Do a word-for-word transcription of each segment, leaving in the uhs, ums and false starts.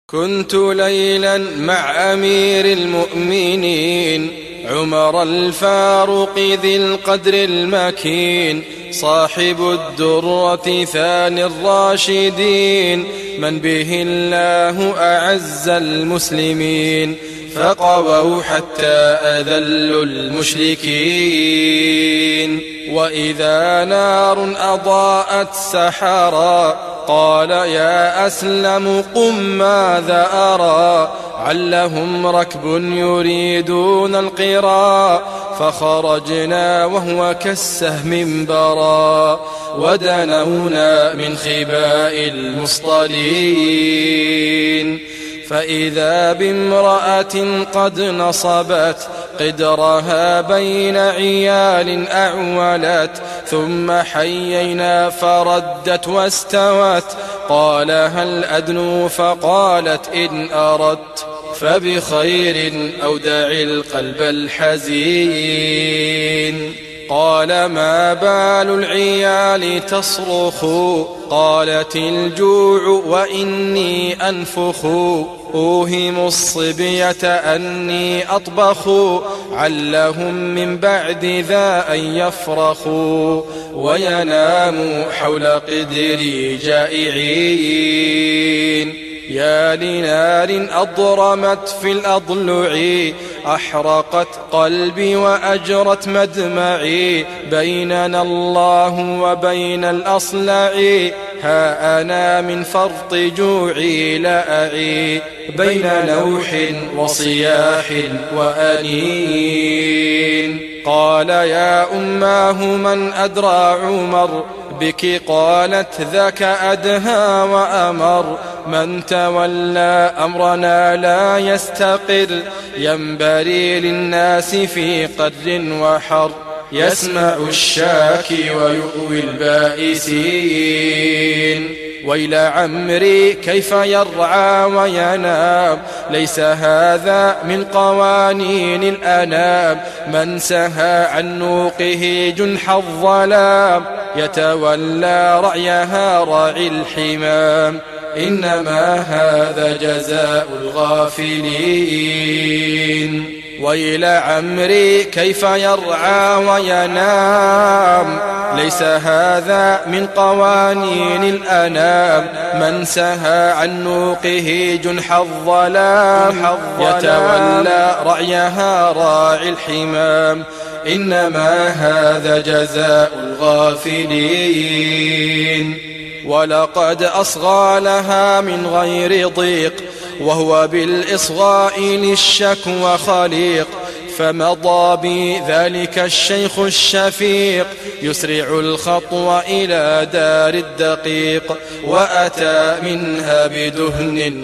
كنت ليلا مع أمير المؤمنين عمر الفاروق ذي القدر المكين صاحب الدرة ثاني الراشدين من به الله أعز المسلمين فقووا حتى أذلوا المشركين. وإذا نار أضاءت سحرا قال يا أسلم قم ماذا أرى علهم ركب يريدون القرى فخرجنا وهو كالسهم انبرى ودنونا من خباء المصطلين فإذا بامرأة قد نصبت قدرها بين عيال أعولت ثم حيينا فردت واستوت قال هل أدنو فقالت إن أردت فبخير أو دع القلب الحزين. قال ما بال العيال تصرخ قالت الجوع وإني أنفخ أوهم الصبية أني أطبخ علهم من بعد ذا أن يفرخوا ويناموا حول قدري جائعين. يا لنار أضرمت في الأضلع أحرقت قلبي وأجرت مدمعي بيننا الله وبين الأصلع ها أنا من فرط جوعي لا أعي بين نوح وصياح وأنين. قال يا أماه من أدرى عمر بك قالت ذاك أدهى وأمر من تولى أمرنا لا يستقر ينبري للناس في قدر وحر يسمع الشاكي ويؤوي البائسين. ويل عمري كيف يرعى وينام ليس هذا من قوانين الأنام من سهى عن نوقه جنح الظلام يتولى رعيها راعي الحمام إنما هذا جزاء الغافلين. ويل عمري كيف يرعى وينام ليس هذا من قوانين الأنام من سهى عن نوقه جنح الظلام يتولى رعيها راعي الحمام إنما هذا جزاء الغافلين. ولقد أصغى لها من غير ضيق وهو بالإصغاء للشكوى خليق فمضى بذلك الشيخ الشفيق يسرع الخطو إلى دار الدقيق وأتى منها بدهن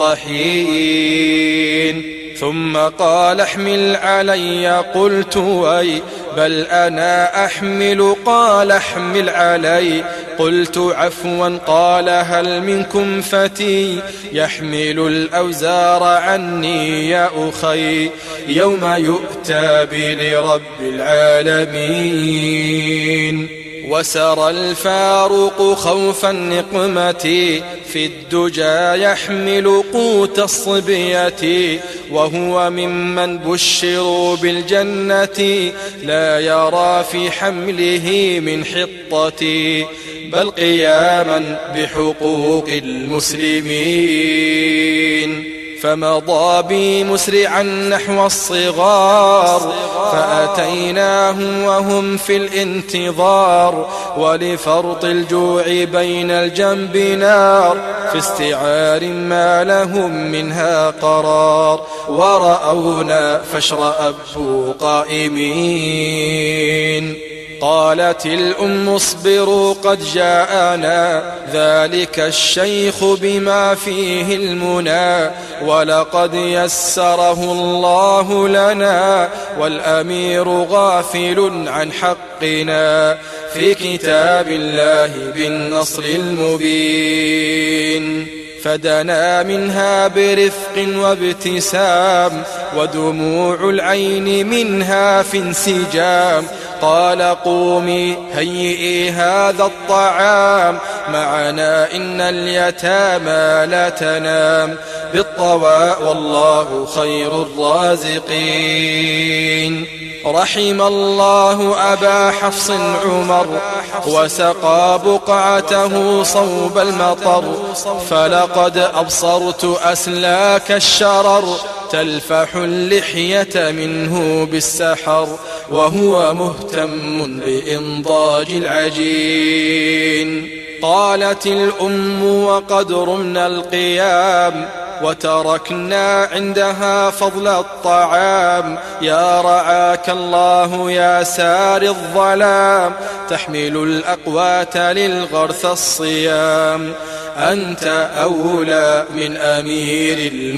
وطحين ثم قال احمل علي قلت وي بل أنا أحمل قال احمل علي قلت عفوا قال هل منكم فتي يحمل الأوزار عني يا أخي يوم يؤتى بي لرب العالمين. وسرى الفاروق خوف النقمة في الدجى يحمل قوت الصبية وهو ممن بشروا بالجنة لا يرى في حمله من حطة بل قياما بحقوق المسلمين. فمضى بي مسرعا نحو الصغار فأتيناهم وهم في الانتظار ولفرط الجوع بين الجنب نار في استعار ما لهم منها قرار ورأونا فاشرأبوا قائمين. قالت الأم اصبروا قد جاءنا ذلك الشيخ بما فيه المنى ولقد يسره الله لنا والأمير غافل عن حقنا في كتاب الله بالنصر المبين. فدنا منها برفق وابتسام ودموع العين منها في انسجام قال قومي هيئي هذا الطعام معنا إن اليتامى لا تنام بالطواء والله خير الرازقين. رحم الله أبا حفص عمر وسقى بقعته صوب المطر، فلقد أبصرت أسلاك الشرر تلفح اللحية منه بالسحر، وهو مهتم بإنضاج العجين. قالت الأم وقد رمنا القيام وتركنا عندها فضل الطعام، يا رعاك الله يا سار الظلام تحمل الأقوات للغرث الصيام. أنت أولى من أمير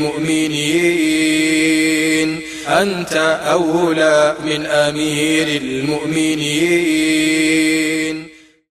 المؤمنين، أنت أولى من أمير المؤمنين.